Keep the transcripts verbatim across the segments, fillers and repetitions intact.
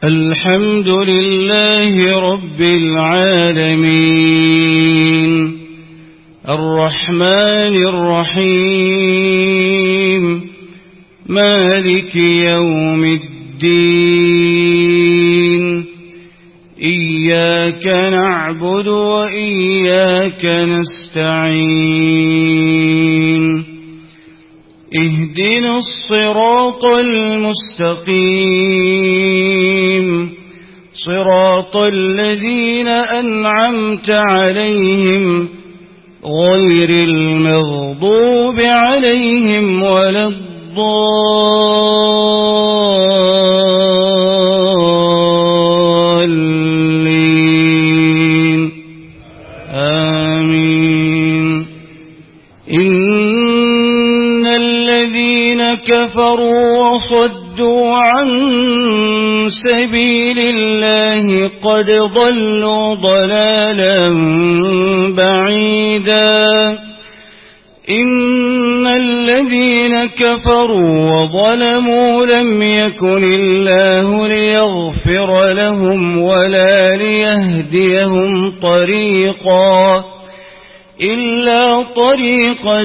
الحمد لله رب العالمين الرحمن الرحيم مالك يوم الدين إياك نعبد وإياك نستعين اهدنا الصراط المستقيم صراط الذين أنعمت عليهم غير المغضوب عليهم ولا الضالين آمين. إن الذين كفروا وصدوا عن سبيل الله قد ضلوا ضلالا بعيدا. إن الذين كفروا وظلموا لم يكن الله ليغفر لهم ولا ليهديهم طريقا إلا طريق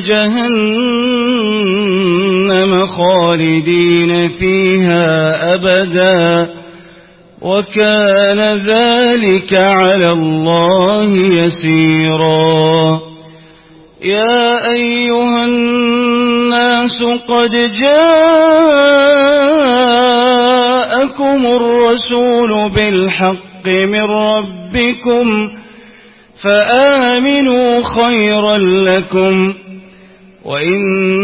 جهنم خالدين فيها أبدا وكان ذلك على الله يسيرا. يا أيها الناس قد جاءكم الرسول بالحق من ربكم فآمنوا خيرا لكم وإن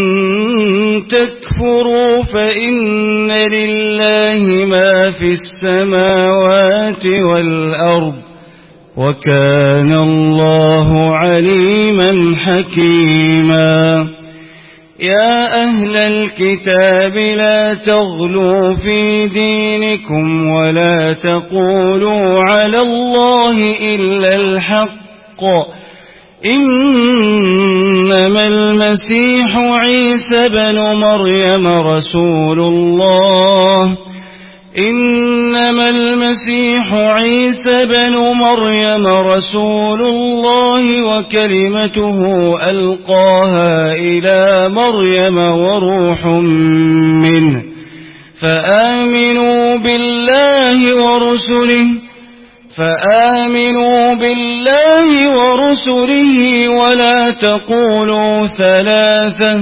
تكفروا فإن لله ما في السماوات والأرض وكان الله عليما حكيما. يا أهل الكتاب لا تغلوا في دينكم ولا تقولوا على الله إلا الحق إنما المسيح عيسى بن مريم رسول الله إنما المسيح عيسى بن مريم رسول الله وكلمته ألقاها إلى مريم وروح منه فآمنوا بالله ورسله فآمنوا بالله ورسله ولا تقولوا ثلاثة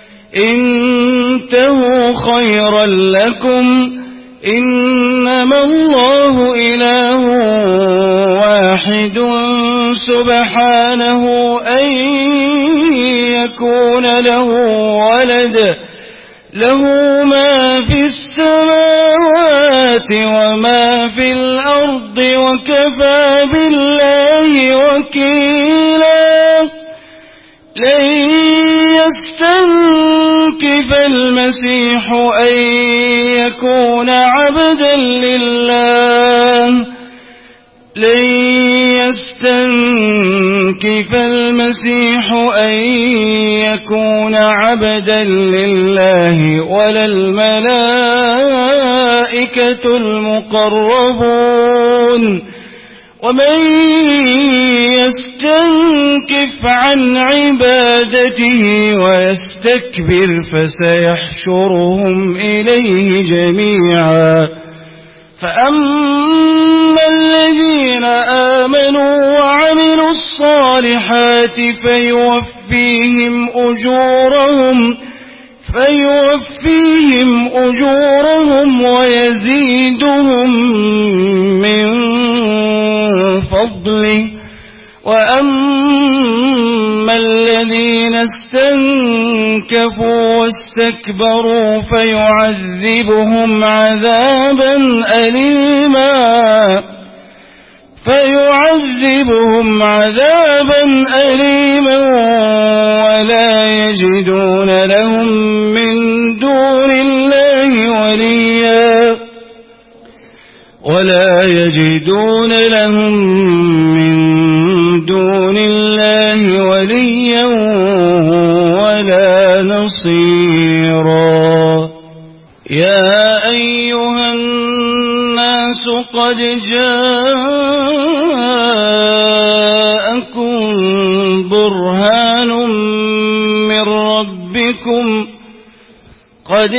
انتهوا خيرا لكم إنما الله إله واحد سبحانه أن يكون له ولد له ما في السماوات وما في الأرض وكفى بالله وكيلا. لن يستنكف المسيح أن يكون عبدا لله لن يستنكف المسيح أن يكون عبدا لله ولا الملائكة المقربون ومن يستنكف عن عبادته ويستكبر فسيحشرهم إليه جميعا. فأما الذين آمنوا وعملوا الصالحات فيوفيهم أجورهم فيوفيهم أجورهم ويزيدهم من فضله. وأما الذين استنكفوا واستكبروا فيعذبهم عذابا أليما فيعذبهم عذابا أليما ولا يجدون لهم من دون الله وليا ولا يجدون لهم من دون الله وليا ولا نصيرا. يا أيها الناس الناس قد جاءكم برهان من ربكم قد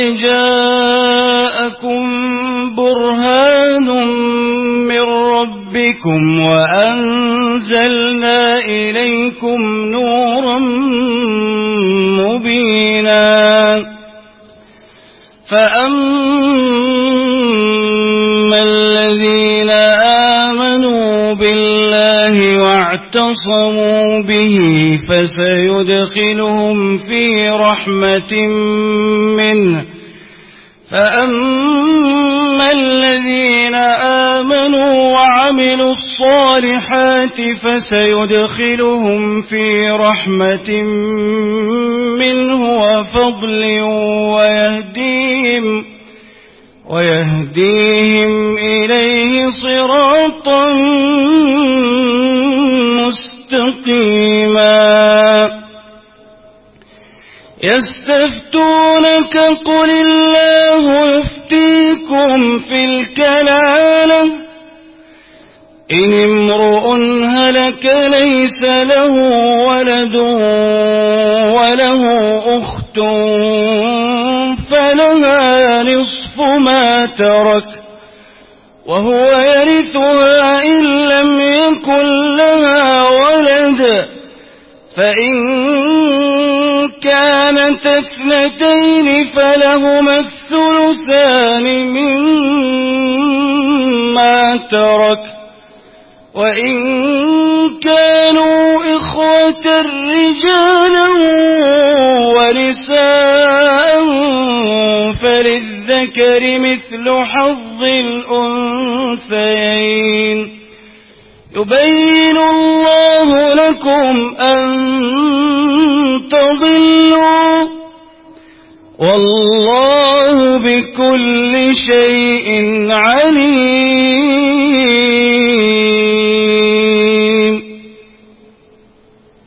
جاءكم برهان من ربكم وأنزلنا إليكم نورا مبينا فأما الذين آمنوا بالله واعتصموا به فسيدخلهم في رحمة منه فأما الذين آمنوا وعملوا الصالحات فسيدخلهم في رحمة منه وفضل ويهديهم ويهديهم إليه صراطا مستقيما يستفتونك قل الله يفتيكم في الكلالة إن امرؤ هلك ليس له ولد وله أخت فلها نصف ما ترك وهو يرثها إن لم يكن لها ولد فإن كانت اثنتين فلهما الثلثان مما ترك وإن كانوا إخوة رجالا ونساء فللذكر مثل حظ الأنثيين يبين الله لكم أن تضلوا والله بكل شيء عليم